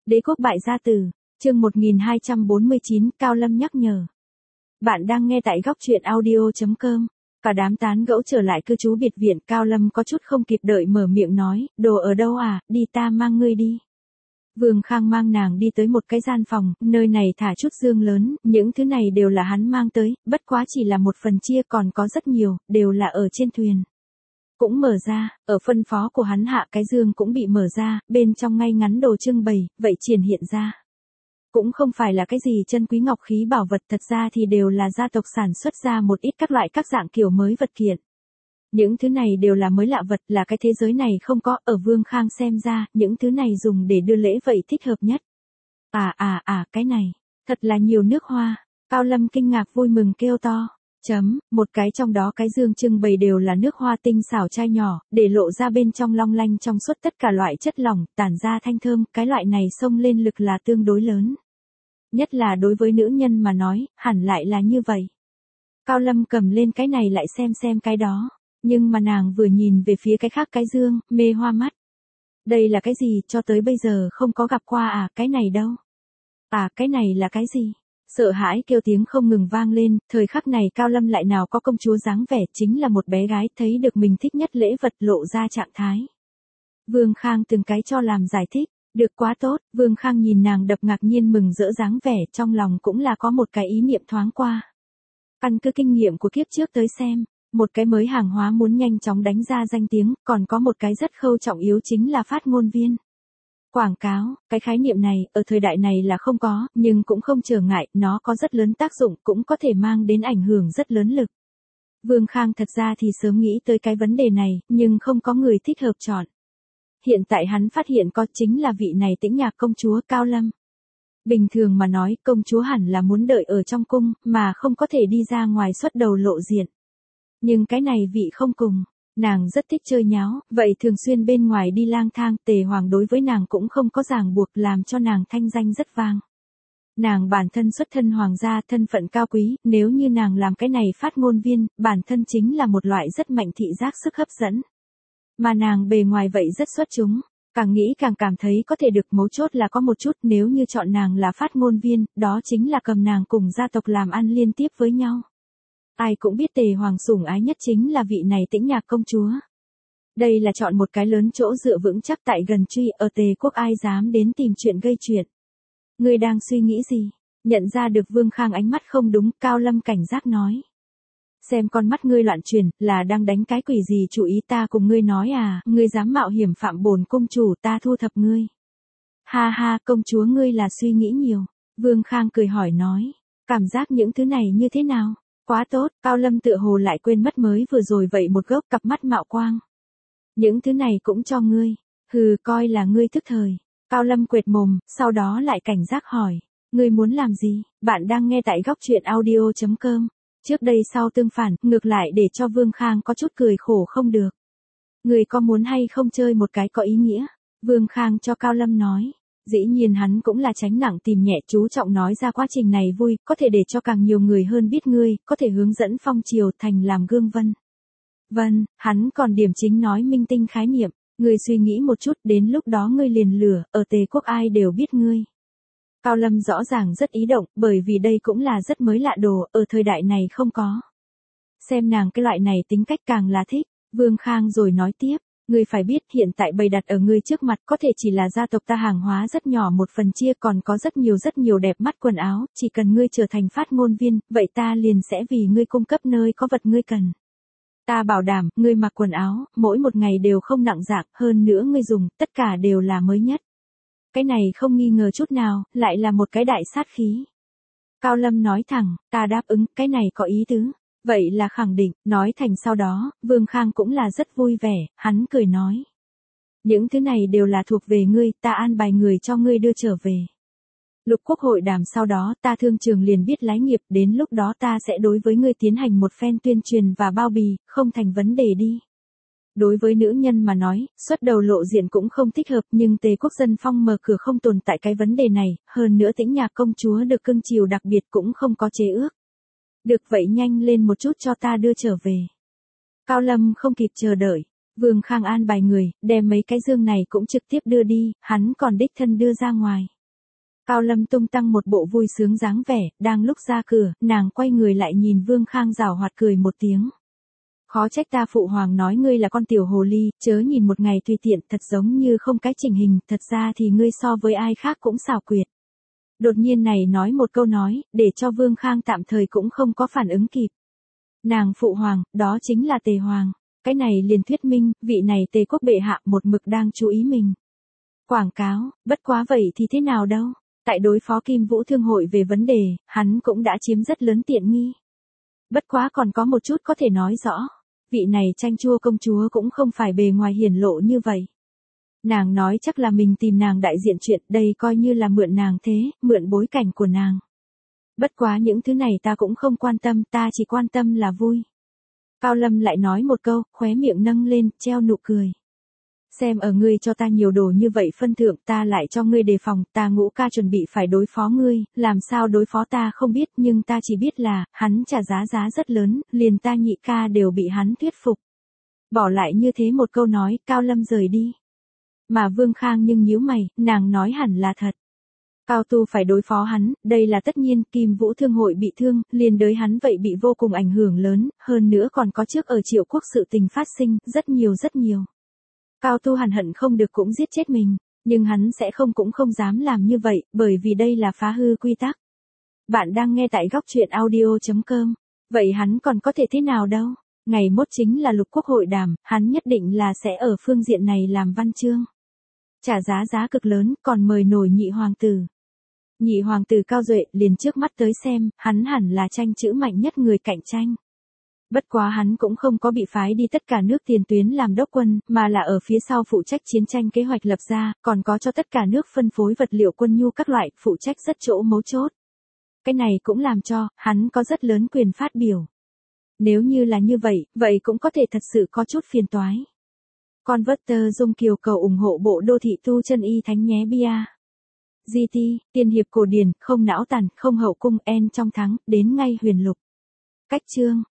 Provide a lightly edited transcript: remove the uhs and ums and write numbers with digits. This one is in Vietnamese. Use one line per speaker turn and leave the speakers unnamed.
Đế quốc bại gia tử, chương 1249, Cao Lâm nhắc nhở. Bạn đang nghe tại góc truyện audio.com. Cả đám tán gẫu trở lại cư trú biệt viện, Cao Lâm có chút không kịp đợi mở miệng nói, đồ ở đâu à, đi ta mang ngươi đi. Vương Khang mang nàng đi tới một cái gian phòng, nơi này thả chút dương lớn, những thứ này đều là hắn mang tới, bất quá chỉ là một phần chia còn có rất nhiều, đều là ở trên thuyền. Cũng mở ra, ở phân phó của hắn hạ cái dương cũng bị mở ra, bên trong ngay ngắn đồ trưng bày, vậy triển hiện ra. Cũng không phải là cái gì chân quý ngọc khí bảo vật, thật ra thì đều là gia tộc sản xuất ra một ít các loại các dạng kiểu mới vật kiện. Những thứ này đều là mới lạ vật, là cái thế giới này không có, ở Vương Khang xem ra, những thứ này dùng để đưa lễ vậy thích hợp nhất. Cái này, thật là nhiều nước hoa, Cao Lâm kinh ngạc vui mừng kêu to. Một cái trong đó cái dương trưng bày đều là nước hoa tinh xảo chai nhỏ, để lộ ra bên trong long lanh trong suốt tất cả loại chất lỏng, tản ra thanh thơm, cái loại này xông lên lực là tương đối lớn. Nhất là đối với nữ nhân mà nói, hẳn lại là như vậy. Cao Lâm cầm lên cái này lại xem cái đó, nhưng mà nàng vừa nhìn về phía cái khác cái dương, mê hoa mắt. Đây là cái gì, cho tới bây giờ không có gặp qua à, cái này đâu. Cái này là cái gì? Sợ hãi kêu tiếng không ngừng vang lên, thời khắc này Cao Lâm lại nào có công chúa dáng vẻ, chính là một bé gái thấy được mình thích nhất lễ vật lộ ra trạng thái. Vương Khang từng cái cho làm giải thích, được quá tốt, Vương Khang nhìn nàng đập ngạc nhiên mừng rỡ dáng vẻ, trong lòng cũng là có một cái ý niệm thoáng qua. Căn cứ kinh nghiệm của kiếp trước tới xem, một cái mới hàng hóa muốn nhanh chóng đánh ra danh tiếng, còn có một cái rất khâu trọng yếu chính là phát ngôn viên. Quảng cáo, cái khái niệm này, ở thời đại này là không có, nhưng cũng không trở ngại, nó có rất lớn tác dụng, cũng có thể mang đến ảnh hưởng rất lớn lực. Vương Khang thật ra thì sớm nghĩ tới cái vấn đề này, nhưng không có người thích hợp chọn. Hiện tại hắn phát hiện có chính là vị này Tĩnh Nhạc công chúa Cao Lâm. Bình thường mà nói, công chúa hẳn là muốn đợi ở trong cung, mà không có thể đi ra ngoài xuất đầu lộ diện. Nhưng cái này vị không cùng. Nàng rất thích chơi nháo, vậy thường xuyên bên ngoài đi lang thang, Tề Hoàng đối với nàng cũng không có ràng buộc, làm cho nàng thanh danh rất vang. Nàng bản thân xuất thân hoàng gia, thân phận cao quý, nếu như nàng làm cái này phát ngôn viên, bản thân chính là một loại rất mạnh thị giác sức hấp dẫn. Mà nàng bề ngoài vậy rất xuất chúng, càng nghĩ càng cảm thấy có thể được, mấu chốt là có một chút, nếu như chọn nàng là phát ngôn viên, đó chính là cầm nàng cùng gia tộc làm ăn liên tiếp với nhau. Ai cũng biết Tề Hoàng sủng ái nhất chính là vị này Tĩnh Nhạc công chúa. Đây là chọn một cái lớn chỗ dựa vững chắc tại gần truy, ở Tề quốc ai dám đến tìm chuyện gây chuyện. Ngươi đang suy nghĩ gì? Nhận ra được Vương Khang ánh mắt không đúng, Cao Lâm cảnh giác nói. Xem con mắt ngươi loạn chuyển, là đang đánh cái quỷ gì chủ ý, ta cùng ngươi nói à, ngươi dám mạo hiểm phạm bổn cung chủ, ta thu thập ngươi. Ha ha, công chúa ngươi là suy nghĩ nhiều. Vương Khang cười hỏi nói, cảm giác những thứ này như thế nào? Quá tốt, Cao Lâm tựa hồ lại quên mất mới vừa rồi vậy một gốc, cặp mắt mạo quang. Những thứ này cũng cho ngươi, coi là ngươi thức thời. Cao Lâm quệt mồm, sau đó lại cảnh giác hỏi, ngươi muốn làm gì? Bạn đang nghe tại góc truyện audio.com. Trước đây sau tương phản, ngược lại để cho Vương Khang có chút cười khổ không được. Ngươi có muốn hay không chơi một cái có ý nghĩa? Vương Khang cho Cao Lâm nói. Dĩ nhiên hắn cũng là tránh nặng tìm nhẹ, chú trọng nói ra quá trình này vui, có thể để cho càng nhiều người hơn biết ngươi, có thể hướng dẫn phong triều thành làm gương vân. Vâng, hắn còn điểm chính nói minh tinh khái niệm, ngươi suy nghĩ một chút, đến lúc đó ngươi liền lửa, ở Tề quốc ai đều biết ngươi. Cao Lâm rõ ràng rất ý động, bởi vì đây cũng là rất mới lạ đồ, ở thời đại này không có. Xem nàng cái loại này tính cách càng là thích, Vương Khang rồi nói tiếp. Ngươi phải biết hiện tại bày đặt ở ngươi trước mặt có thể chỉ là gia tộc ta hàng hóa rất nhỏ một phần chia, còn có rất nhiều đẹp mắt quần áo, chỉ cần ngươi trở thành phát ngôn viên, vậy ta liền sẽ vì ngươi cung cấp nơi có vật ngươi cần. Ta bảo đảm, ngươi mặc quần áo, mỗi một ngày đều không nặng dạng, hơn nữa ngươi dùng, tất cả đều là mới nhất. Cái này không nghi ngờ chút nào, lại là một cái đại sát khí. Cao Lâm nói thẳng, ta đáp ứng, cái này có ý tứ. Vậy là khẳng định, nói thành sau đó, Vương Khang cũng là rất vui vẻ, hắn cười nói. Những thứ này đều là thuộc về ngươi, ta an bài người cho ngươi đưa trở về. Lục quốc hội đàm sau đó, ta thương trường liền biết lái nghiệp, đến lúc đó ta sẽ đối với ngươi tiến hành một phen tuyên truyền và bao bì, không thành vấn đề đi. Đối với nữ nhân mà nói, xuất đầu lộ diện cũng không thích hợp, nhưng Tề quốc dân phong mở cửa không tồn tại cái vấn đề này, hơn nữa Tĩnh Nhạc công chúa được cưng chiều đặc biệt cũng không có chế ước. Được vậy nhanh lên một chút cho ta đưa trở về. Cao Lâm không kịp chờ đợi. Vương Khang an bài người, đem mấy cái dương này cũng trực tiếp đưa đi, hắn còn đích thân đưa ra ngoài. Cao Lâm tung tăng một bộ vui sướng dáng vẻ, đang lúc ra cửa, nàng quay người lại nhìn Vương Khang giảo hoạt cười một tiếng. Khó trách ta phụ hoàng nói ngươi là con tiểu hồ ly, chớ nhìn một ngày tùy tiện, thật giống như không cái chỉnh hình, thật ra thì ngươi so với ai khác cũng xảo quyệt. Đột nhiên này nói một câu nói, để cho Vương Khang tạm thời cũng không có phản ứng kịp. Nàng phụ hoàng, đó chính là Tề Hoàng. Cái này liền thuyết minh, vị này Tề quốc bệ hạ một mực đang chú ý mình. Quảng cáo, bất quá vậy thì thế nào đâu. Tại đối phó Kim Vũ Thương hội về vấn đề, hắn cũng đã chiếm rất lớn tiện nghi. Bất quá còn có một chút có thể nói rõ. Vị này Chanh Chua công chúa cũng không phải bề ngoài hiển lộ như vậy. Nàng nói chắc là mình tìm nàng đại diện chuyện, đây coi như là mượn nàng thế, mượn bối cảnh của nàng. Bất quá những thứ này ta cũng không quan tâm, ta chỉ quan tâm là vui. Cao Lâm lại nói một câu, khóe miệng nâng lên, treo nụ cười. Xem ở ngươi cho ta nhiều đồ như vậy phân thượng, ta lại cho ngươi đề phòng, ta Ngũ ca chuẩn bị phải đối phó ngươi, làm sao đối phó ta không biết, nhưng ta chỉ biết là, hắn trả giá rất lớn, liền ta nhị ca đều bị hắn thuyết phục. Bỏ lại như thế một câu nói, Cao Lâm rời đi. Mà Vương Khang nhưng nhíu mày, nàng nói hẳn là thật. Cao Tu phải đối phó hắn, đây là tất nhiên, Kim Vũ Thương hội bị thương, liền đới hắn vậy bị vô cùng ảnh hưởng lớn, hơn nữa còn có trước ở Triệu Quốc sự tình phát sinh, rất nhiều. Cao Tu hận không được cũng giết chết mình, nhưng hắn sẽ cũng không dám làm như vậy, bởi vì đây là phá hư quy tắc. Bạn đang nghe tại góc truyện audio.com, vậy hắn còn có thể thế nào đâu, ngày mốt chính là lục quốc hội đàm, hắn nhất định là sẽ ở phương diện này làm văn chương. Trả giá cực lớn, còn mời nổi nhị hoàng tử. Nhị hoàng tử Cao Duệ liền trước mắt tới xem, hắn hẳn là tranh chữ mạnh nhất người cạnh tranh. Bất quá hắn cũng không có bị phái đi tất cả nước tiền tuyến làm đốc quân, mà là ở phía sau phụ trách chiến tranh kế hoạch lập ra, còn có cho tất cả nước phân phối vật liệu quân nhu các loại, phụ trách rất chỗ mấu chốt. Cái này cũng làm cho, hắn có rất lớn quyền phát biểu. Nếu như là như vậy, vậy cũng có thể thật sự có chút phiền toái. Converter Dung Kiều cầu ủng hộ bộ đô thị tu chân y thánh nhé bia. GT, tiên hiệp cổ điển, không não tàn, không hậu cung, en trong thắng, đến ngay huyền lục. Cách chương.